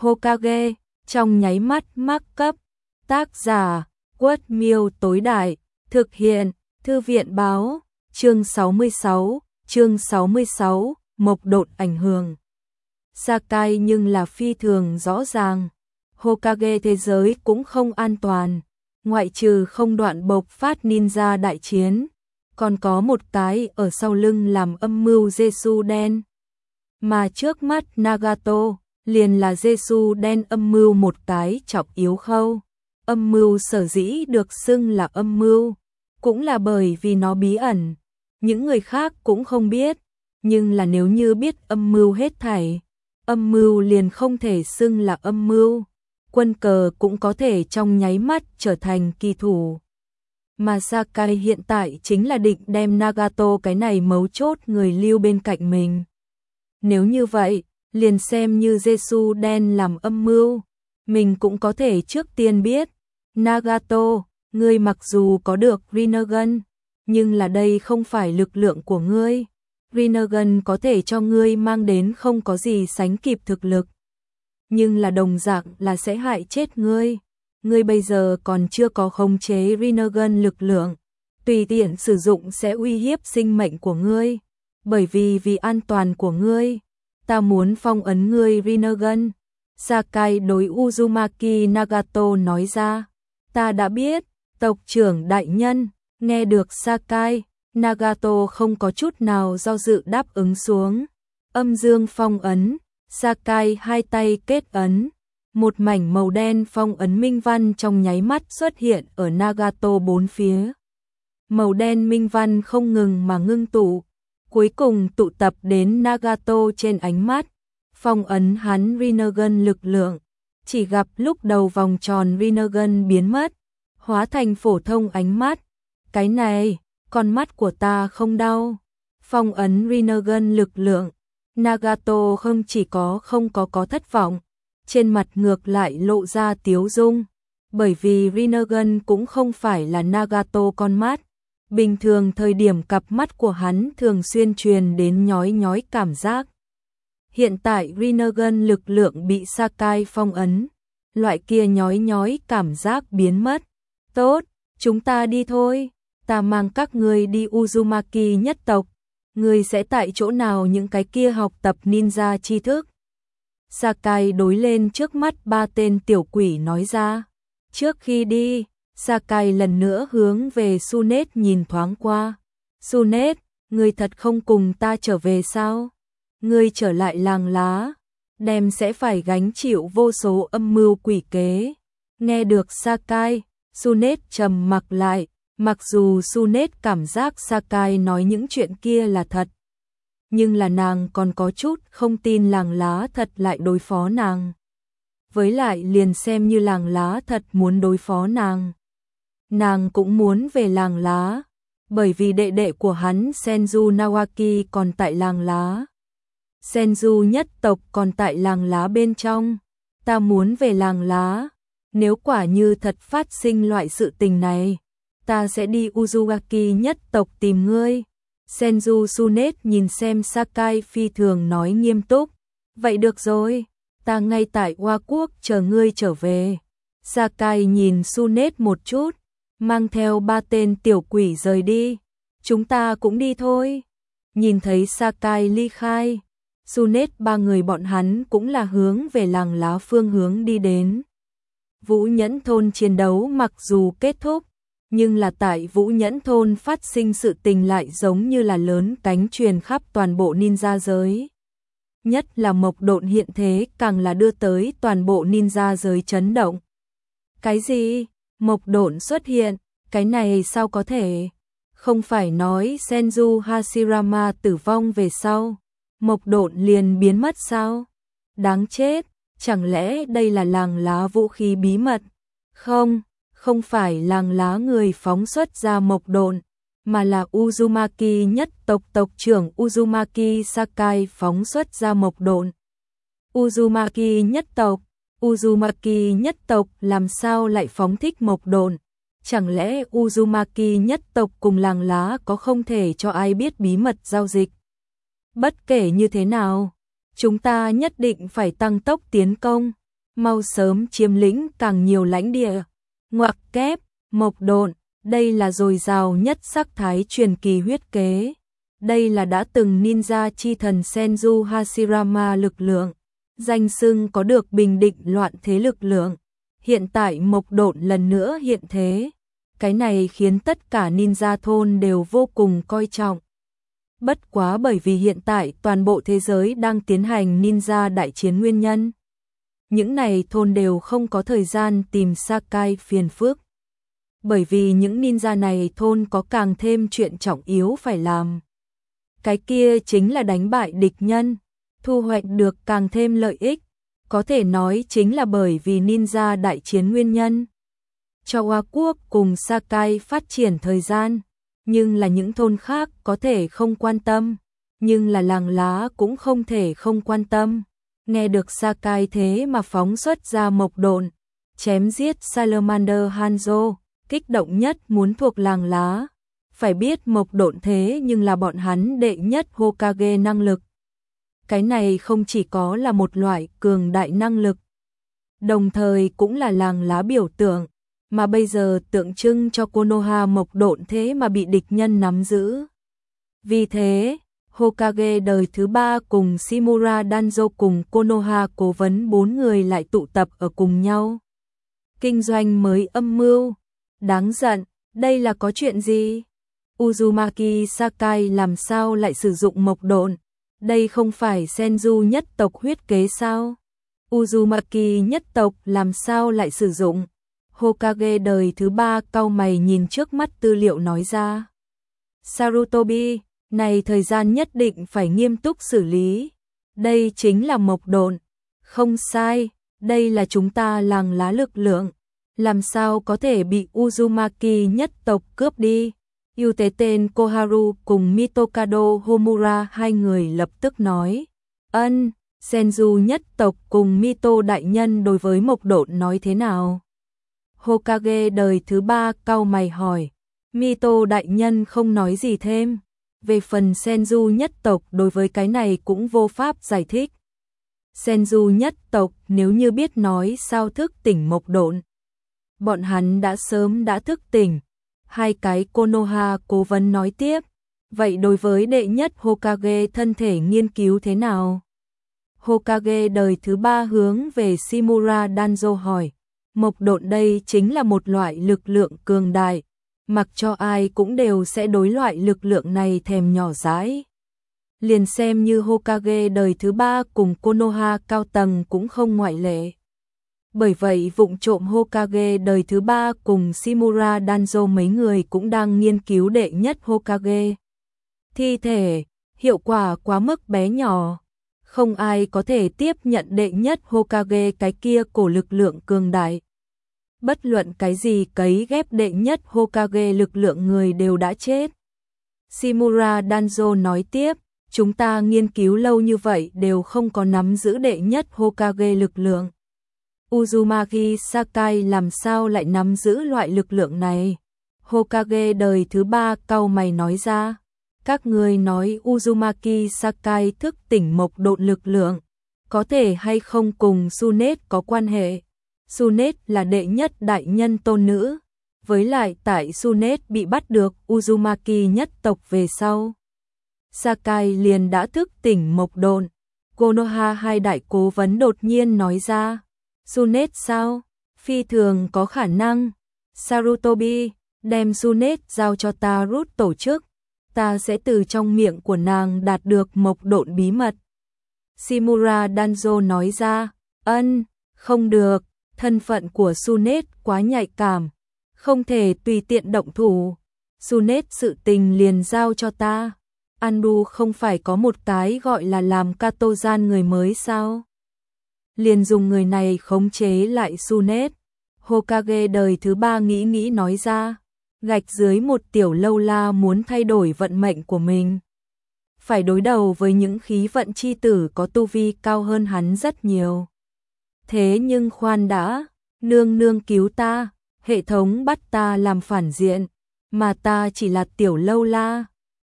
Hokage, trong nháy mắt mắc cấp. Tác giả, Quất Miêu Tối Đại, thực hiện, Thư viện Báo, chương 66, Mộc Độn ảnh hưởng. Sakai nhưng là phi thường rõ ràng, Hokage thế giới cũng không an toàn, ngoại trừ không đoạn bộc phát ninja đại chiến, còn có một cái ở sau lưng làm âm mưu Jesu đen. Mà trước mắt Nagato, liền là Jesu đen âm mưu một cái trọng yếu khâu. Âm mưu sở dĩ được xưng là âm mưu, cũng là bởi vì nó bí ẩn, những người khác cũng không biết, nhưng là nếu như biết âm mưu hết thảy, âm mưu liền không thể xưng là âm mưu, quân cờ cũng có thể trong nháy mắt trở thành kỳ thủ. Mà Sakai hiện tại chính là định đem Nagato cái này mấu chốt người lưu bên cạnh mình. Nếu như vậy, liền xem như Jesu đen làm âm mưu, mình cũng có thể trước tiên biết. Nagato, ngươi mặc dù có được Rinnegan, nhưng là đây không phải lực lượng của ngươi. Rinnegan có thể cho ngươi mang đến không có gì sánh kịp thực lực, nhưng là đồng dạng là sẽ hại chết ngươi. Ngươi bây giờ còn chưa có khống chế Rinnegan lực lượng, tùy tiện sử dụng sẽ uy hiếp sinh mệnh của ngươi. Bởi vì an toàn của ngươi, ta muốn phong ấn ngươi Rinnegan. Sakai đối Uzumaki Nagato nói ra. Ta đã biết, tộc trưởng đại nhân. Nghe được Sakai, Nagato không có chút nào do dự đáp ứng xuống. Âm dương phong ấn, Sakai hai tay kết ấn. Một mảnh màu đen phong ấn minh văn trong nháy mắt xuất hiện ở Nagato bốn phía. Màu đen minh văn không ngừng mà ngưng tụ, cuối cùng tụ tập đến Nagato trên ánh mắt, phong ấn hắn Rinnegan lực lượng. Chỉ gặp lúc đầu vòng tròn Rinnegan biến mất, hóa thành phổ thông ánh mắt. Cái này, con mắt của ta không đau. Phong ấn Rinnegan lực lượng, Nagato không chỉ không có thất vọng, trên mặt ngược lại lộ ra tiếu dung, bởi vì Rinnegan cũng không phải là Nagato con mắt. Bình thường thời điểm cặp mắt của hắn thường xuyên truyền đến nhói nhói cảm giác. Hiện tại Rinnegan lực lượng bị Sakai phong ấn, loại kia nhói nhói cảm giác biến mất. Tốt, chúng ta đi thôi, ta mang các ngươi đi Uzumaki nhất tộc, ngươi sẽ tại chỗ nào những cái kia học tập ninja tri thức. Sakai đối lên trước mắt ba tên tiểu quỷ nói ra. Trước khi đi, Sakai lần nữa hướng về Tsunade nhìn thoáng qua. Tsunade, ngươi thật không cùng ta trở về sao? Ngươi trở lại làng lá, đem sẽ phải gánh chịu vô số âm mưu quỷ kế. Nghe được Sakai, Tsunade trầm mặc lại, mặc dù Tsunade cảm giác Sakai nói những chuyện kia là thật, nhưng là nàng còn có chút không tin làng lá thật lại đối phó nàng. Với lại liền xem như làng lá thật muốn đối phó nàng cũng muốn về làng lá, bởi vì đệ đệ của hắn Senju Nawaki còn tại làng lá. Senju nhất tộc còn tại làng lá bên trong. Ta muốn về làng lá. Nếu quả như thật phát sinh loại sự tình này, ta sẽ đi Uzumaki nhất tộc tìm ngươi. Senju Tsunade nhìn xem Sakai phi thường nói nghiêm túc. Vậy được rồi, ta ngay tại Hoa Quốc chờ ngươi trở về. Sakai nhìn Tsunade một chút, mang theo ba tên tiểu quỷ rời đi. Chúng ta cũng đi thôi. Nhìn thấy Sakai ly khai, Tsunade ba người bọn hắn cũng là hướng về làng lá phương hướng đi đến. Vũ Nhẫn thôn chiến đấu mặc dù kết thúc, nhưng là tại Vũ Nhẫn thôn phát sinh sự tình lại giống như là lớn cánh truyền khắp toàn bộ ninja giới. Nhất là Mộc Độn hiện thế càng là đưa tới toàn bộ ninja giới chấn động. Cái gì? Mộc Độn xuất hiện? Cái này sao có thể? Không phải nói Senju Hashirama tử vong về sau, Mộc Độn liền biến mất sao? Đáng chết, chẳng lẽ đây là làng lá vũ khí bí mật? Không phải làng lá người phóng xuất ra Mộc Độn, mà là Uzumaki nhất tộc tộc trưởng Uzumaki Sakai phóng xuất ra Mộc Độn. Uzumaki nhất tộc làm sao lại phóng thích Mộc Độn? Chẳng lẽ Uzumaki nhất tộc cùng làng lá có không thể cho ai biết bí mật giao dịch? Bất kể như thế nào, chúng ta nhất định phải tăng tốc tiến công. mau sớm chiếm lĩnh càng nhiều lãnh địa. Ngoặc kép, Mộc Độn, đây là dồi dào nhất sắc thái truyền kỳ huyết kế. Đây là đã từng ninja chi thần Senju Hashirama lực lượng, danh xưng có được bình định loạn thế lực lượng. Hiện tại Mộc Độn lần nữa hiện thế. Cái này khiến tất cả ninja thôn đều vô cùng coi trọng. Bất quá bởi vì hiện tại toàn bộ thế giới đang tiến hành ninja đại chiến nguyên nhân. Những này thôn đều không có thời gian tìm Sakai phiền phức. Bởi vì những ninja này thôn có càng thêm chuyện trọng yếu phải làm. Cái kia chính là đánh bại địch nhân, thu hoạch được càng thêm lợi ích. Có thể nói chính là bởi vì ninja đại chiến nguyên nhân. Cho Hoa Quốc cùng Sakai phát triển thời gian, nhưng là những thôn khác có thể không quan tâm, nhưng là làng lá cũng không thể không quan tâm. Nghe được Sakai thế mà phóng xuất ra Mộc Độn, chém giết Salamander Hanzo, kích động nhất muốn thuộc làng lá. Phải biết Mộc Độn thế nhưng là bọn hắn đệ nhất Hokage năng lực. Cái này không chỉ có là một loại cường đại năng lực, đồng thời cũng là làng lá biểu tượng, mà bây giờ tượng trưng cho Konoha Mộc Độn thế mà bị địch nhân nắm giữ. Vì thế, Hokage đời thứ 3 cùng Shimura Danzo cùng Konoha cố vấn 4 người lại tụ tập ở cùng nhau. Kinh doanh mới âm mưu, đáng giận, đây là có chuyện gì? Uzumaki Sakai làm sao lại sử dụng Mộc Độn? Đây không phải Senju nhất tộc huyết kế sao? Uzumaki nhất tộc làm sao lại sử dụng? Hokage đời thứ 3 cau mày nhìn trước mắt tư liệu nói ra. Sarutobi, này thời gian nhất định phải nghiêm túc xử lý. Đây chính là Mộc Độn. Không sai, đây là chúng ta làng lá lực lượng. Làm sao có thể bị Uzumaki nhất tộc cướp đi? Ưu tế tên Koharu cùng Mitokado Homura hai người lập tức nói. Senju nhất tộc cùng Mito đại nhân đối với Mộc Độn nói thế nào? Hokage đời thứ 3 cau mày hỏi. Mito đại nhân không nói gì thêm. Về phần Senju nhất tộc đối với cái này cũng vô pháp giải thích. Senju nhất tộc nếu như biết nói sao thức tỉnh Mộc Độn, bọn hắn đã sớm đã thức tỉnh. Hai cái Konoha cố vấn nói tiếp. Vậy đối với đệ nhất Hokage thân thể nghiên cứu thế nào? Hokage đời thứ 3 hướng về Shimura Danzo hỏi. Mộc Độn đây chính là một loại lực lượng cường đại, mặc cho ai cũng đều sẽ đối loại lực lượng này thèm nhỏ dãi. Liền xem như Hokage đời thứ 3 cùng Konoha cao tầng cũng không ngoại lệ. Bởi vậy vụng trộm Hokage đời thứ 3 cùng Shimura Danzo mấy người cũng đang nghiên cứu đệ nhất Hokage. Thi thể, hiệu quả quá mức bé nhỏ. Không ai có thể tiếp nhận đệ nhất Hokage cái kia cổ lực lượng cường đại. Bất luận cái gì cấy ghép đệ nhất Hokage lực lượng người đều đã chết. Shimura Danzo nói tiếp, chúng ta nghiên cứu lâu như vậy đều không có nắm giữ đệ nhất Hokage lực lượng. Uzumaki Sakai làm sao lại nắm giữ loại lực lượng này? Hokage đời thứ 3 cau mày nói ra. Các người nói Uzumaki Sakai thức tỉnh Mộc Độn lực lượng, có thể hay không cùng Tsunade có quan hệ? Tsunade là đệ nhất đại nhân tôn nữ, với lại tại Tsunade bị bắt được Uzumaki nhất tộc về sau, Sakai liền đã thức tỉnh Mộc Độn. Konoha hai đại cố vấn đột nhiên nói ra. Tsunade sao? Phi thường có khả năng. Sarutobi, đem Tsunade giao cho ta rút tổ chức. Ta sẽ từ trong miệng của nàng đạt được Mộc Độn bí mật. Shimura Danzo nói ra. Không được. Thân phận của Tsunade quá nhạy cảm. Không thể tùy tiện động thủ. Tsunade sự tình liền giao cho ta. Andu không phải có một cái gọi là làm Katozan người mới sao? Liền dùng người này khống chế lại Tsunade. Hokage đời thứ 3 nghĩ nói ra. Gạch dưới một tiểu lâu la muốn thay đổi vận mệnh của mình. Phải đối đầu với những khí vận chi tử có tu vi cao hơn hắn rất nhiều. Thế nhưng khoan đã, nương nương cứu ta, hệ thống bắt ta làm phản diện, mà ta chỉ là tiểu lâu la.